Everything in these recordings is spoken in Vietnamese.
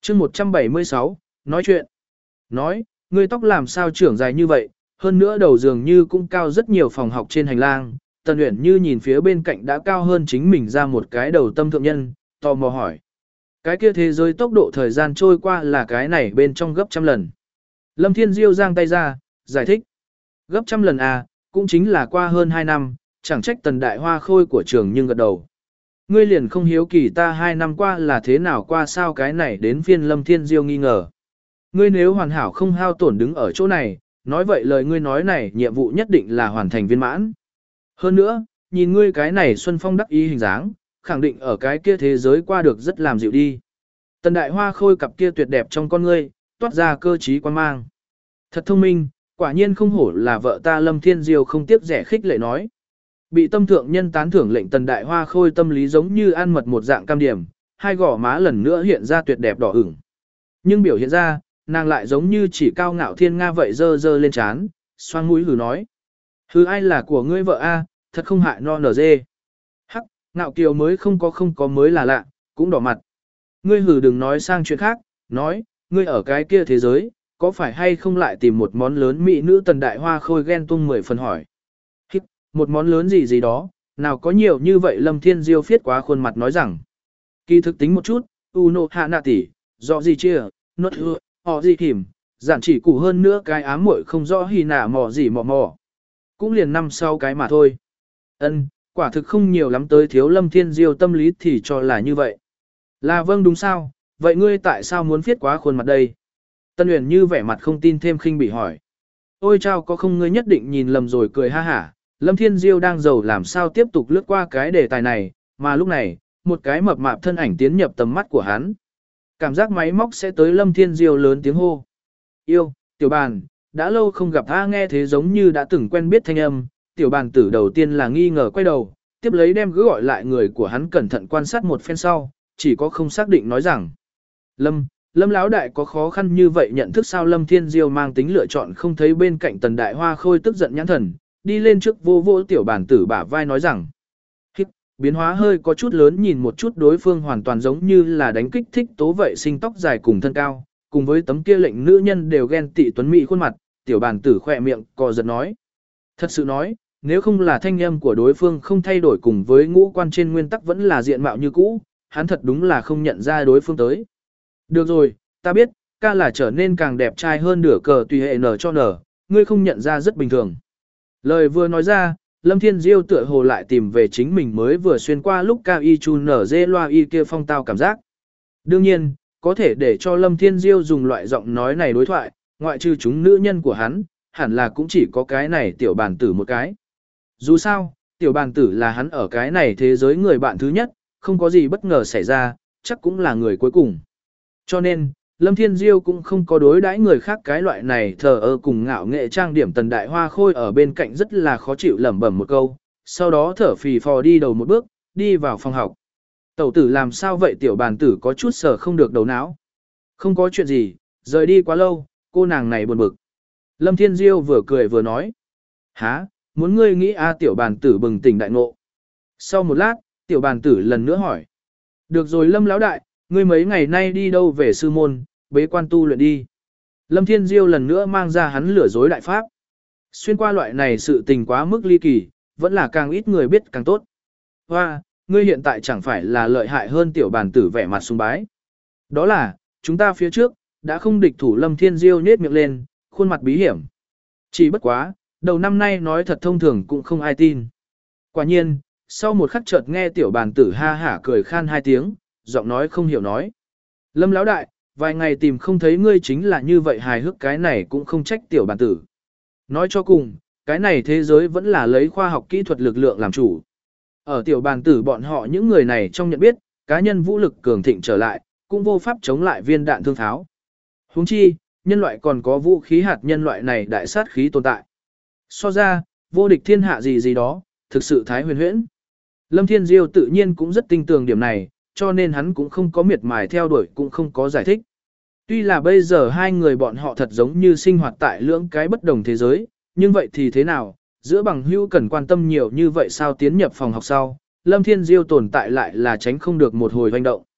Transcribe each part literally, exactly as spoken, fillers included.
chương một trăm bảy mươi sáu, nói chuyện. Nói, ngươi tóc làm sao trưởng dài như vậy, hơn nữa đầu giường như cũng cao rất nhiều phòng học trên hành lang. Tần Uyển Như nhìn phía bên cạnh đã cao hơn chính mình ra một cái đầu tâm thượng nhân, tò mò hỏi. Cái kia thế giới tốc độ thời gian trôi qua là cái này bên trong gấp trăm lần. Lâm Thiên Diêu giang tay ra, giải thích. Gấp trăm lần à, cũng chính là qua hơn hai năm, chẳng trách Tần Đại Hoa Khôi của trường nhưng gật đầu. Ngươi liền không hiếu kỳ ta hai năm qua là thế nào qua sao cái này đến phiên Lâm Thiên Diêu nghi ngờ. Ngươi nếu hoàn hảo không hao tổn đứng ở chỗ này, nói vậy lời ngươi nói này nhiệm vụ nhất định là hoàn thành viên mãn. Hơn nữa, nhìn ngươi cái này xuân phong đắc ý hình dáng, khẳng định ở cái kia thế giới qua được rất làm dịu đi. Tần Đại Hoa Khôi cặp kia tuyệt đẹp trong con ngươi, toát ra cơ trí quan mang. Thật thông minh, quả nhiên không hổ là vợ ta Lâm Thiên Diêu không tiếc rẻ khích lệ nói. Bị tâm thượng nhân tán thưởng lệnh Tần Đại Hoa Khôi tâm lý giống như ăn mật một dạng cam điểm, hai gò má lần nữa hiện ra tuyệt đẹp đỏ ửng. Nhưng biểu hiện ra, nàng lại giống như chỉ cao ngạo thiên nga vậy dơ dơ lên trán, xoang mũi hừ nói. Hừ ai là của ngươi vợ a, thật không hại no nở dê. Hắc, ngạo kiều mới không có không có mới là lạ, cũng đỏ mặt. Ngươi hừ đừng nói sang chuyện khác, nói, ngươi ở cái kia thế giới, có phải hay không lại tìm một món lớn mỹ nữ Tần Đại Hoa Khôi ghen tung mười phần hỏi. Hít, một món lớn gì gì đó, nào có nhiều như vậy Lâm Thiên Diêu phiết quá khuôn mặt nói rằng. Kỳ thực tính một chút, Uno hạ nạ tỷ, rõ gì chia, nốt hưa, họ gì kìm, giản chỉ củ hơn nữa cái ám muội không rõ hì nạ mò gì mò mò. Cũng liền năm sau cái mà thôi. Ân, quả thực không nhiều lắm tới thiếu Lâm Thiên Diêu tâm lý thì cho là như vậy. Là vâng đúng sao, vậy ngươi tại sao muốn viết quá khuôn mặt đây? Tân Uyển Như vẻ mặt không tin thêm khinh bị hỏi. Ôi chao có không ngươi nhất định nhìn lầm rồi cười ha hả, Lâm Thiên Diêu đang giàu làm sao tiếp tục lướt qua cái đề tài này, mà lúc này, một cái mập mạp thân ảnh tiến nhập tầm mắt của hắn. Cảm giác máy móc sẽ tới Lâm Thiên Diêu lớn tiếng hô. Yêu, tiểu bàn, đã lâu không gặp a nghe thế giống như đã từng quen biết thanh âm, tiểu bàn tử đầu tiên là nghi ngờ quay đầu, tiếp lấy đem cứ gọi lại người của hắn cẩn thận quan sát một phen sau, chỉ có không xác định nói rằng. Lâm, Lâm Lão đại có khó khăn như vậy nhận thức sao Lâm Thiên Diêu mang tính lựa chọn không thấy bên cạnh Tần Đại Hoa Khôi tức giận nhãn thần, đi lên trước vô vô tiểu bàn tử bả vai nói rằng. Hít, biến hóa hơi có chút lớn nhìn một chút đối phương hoàn toàn giống như là đánh kích thích tố vậy sinh tóc dài cùng thân cao, cùng với tấm kia lệnh nữ nhân đều ghen tị tuấn mỹ khuôn mặt, tiểu bàn tử khỏe miệng cò giật nói. Thật sự nói, nếu không là thanh âm của đối phương không thay đổi cùng với ngũ quan trên nguyên tắc vẫn là diện mạo như cũ, hắn thật đúng là không nhận ra đối phương tới. Được rồi, ta biết, ca là trở nên càng đẹp trai hơn nửa cờ tùy hệ nở cho nở, ngươi không nhận ra rất bình thường. Lời vừa nói ra, Lâm Thiên Diêu tựa hồ lại tìm về chính mình mới vừa xuyên qua lúc cao y chu nở dê loa y kia phong tao cảm giác. Đương nhiên, có thể để cho Lâm Thiên Diêu dùng loại giọng nói này đối thoại, ngoại trừ chúng nữ nhân của hắn, hẳn là cũng chỉ có cái này tiểu bàn tử một cái. Dù sao, tiểu bàn tử là hắn ở cái này thế giới người bạn thứ nhất, không có gì bất ngờ xảy ra, chắc cũng là người cuối cùng. Cho nên, Lâm Thiên Diêu cũng không có đối đãi người khác cái loại này thờ ơ cùng ngạo nghệ trang điểm Tần Đại Hoa Khôi ở bên cạnh rất là khó chịu lẩm bẩm một câu, sau đó thở phì phò đi đầu một bước, đi vào phòng học. Tẩu tử làm sao vậy tiểu bàn tử có chút sở không được đầu não. Không có chuyện gì, rời đi quá lâu, cô nàng này buồn bực. Lâm Thiên Diêu vừa cười vừa nói. Hả, muốn ngươi nghĩ a tiểu bàn tử bừng tỉnh đại ngộ. Sau một lát, tiểu bàn tử lần nữa hỏi. Được rồi Lâm lão đại, ngươi mấy ngày nay đi đâu về sư môn, bế quan tu luyện đi. Lâm Thiên Diêu lần nữa mang ra hắn lừa dối đại pháp. Xuyên qua loại này sự tình quá mức ly kỳ, vẫn là càng ít người biết càng tốt. Hoa, ngươi hiện tại chẳng phải là lợi hại hơn tiểu bàn tử vẻ mặt sùng bái. Đó là, chúng ta phía trước, đã không địch thủ Lâm Thiên Diêu nhếch miệng lên, khuôn mặt bí hiểm. Chỉ bất quá, đầu năm nay nói thật thông thường cũng không ai tin. Quả nhiên, sau một khắc chợt nghe tiểu bàn tử ha hả cười khan hai tiếng, giọng nói không hiểu nói. Lâm lão đại, vài ngày tìm không thấy ngươi chính là như vậy hài hước cái này cũng không trách tiểu bàn tử. Nói cho cùng, cái này thế giới vẫn là lấy khoa học kỹ thuật lực lượng làm chủ. Ở tiểu bàn tử bọn họ những người này trong nhận biết, cá nhân vũ lực cường thịnh trở lại, cũng vô pháp chống lại viên đạn thương tháo. Huống chi, nhân loại còn có vũ khí hạt nhân loại này đại sát khí tồn tại. So ra, vô địch thiên hạ gì gì đó, thực sự thái huyền huyễn. Lâm Thiên Diêu tự nhiên cũng rất tinh tường điểm này, cho nên hắn cũng không có miệt mài theo đuổi cũng không có giải thích. Tuy là bây giờ hai người bọn họ thật giống như sinh hoạt tại lưỡng cái bất đồng thế giới, nhưng vậy thì thế nào, giữa bằng hữu cần quan tâm nhiều như vậy sao tiến nhập phòng học sau, Lâm Thiên Diêu tồn tại lại là tránh không được một hồi hoành động.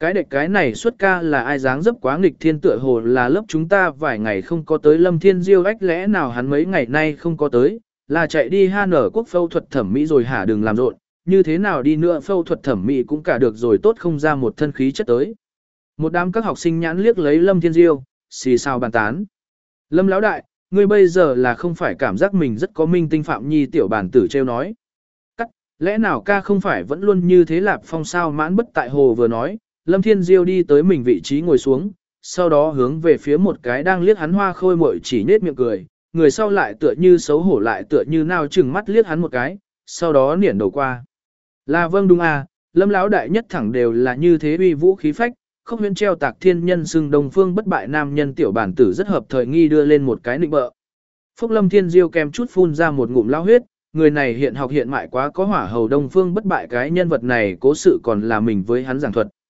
Cái đệch cái này xuất ca là ai dáng dấp quá nghịch thiên tựa hồ là lớp chúng ta vài ngày không có tới Lâm Thiên Diêu ách lẽ nào hắn mấy ngày nay không có tới, là chạy đi ha nở quốc phẫu thuật thẩm mỹ rồi hả đừng làm rộn, như thế nào đi nữa phẫu thuật thẩm mỹ cũng cả được rồi tốt không ra một thân khí chất tới. Một đám các học sinh nhãn liếc lấy Lâm Thiên Diêu, xì xào bàn tán. Lâm lão đại, ngươi bây giờ là không phải cảm giác mình rất có minh tinh Phạm Nhi tiểu bản tử trêu nói. Cắt, lẽ nào ca không phải vẫn luôn như thế Lạp Phong sao mãn bất tại hồ vừa nói, Lâm Thiên Diêu đi tới mình vị trí ngồi xuống, sau đó hướng về phía một cái đang liếc hắn hoa khôi muội chỉ nết miệng cười, người sau lại tựa như xấu hổ lại tựa như nào chừng mắt liếc hắn một cái, sau đó niển đầu qua. Là vâng đúng à, Lâm lão đại nhất thẳng đều là như thế uy vũ khí phách, không huyễn treo tạc thiên nhân xưng Đông Phương bất bại nam nhân tiểu bản tử rất hợp thời nghi đưa lên một cái nịnh bợ. Phúc Lâm Thiên Diêu kèm chút phun ra một ngụm lao huyết, người này hiện học hiện mại quá có hỏa hầu Đông Phương bất bại cái nhân vật này cố sự còn là mình với hắn giảng thuật.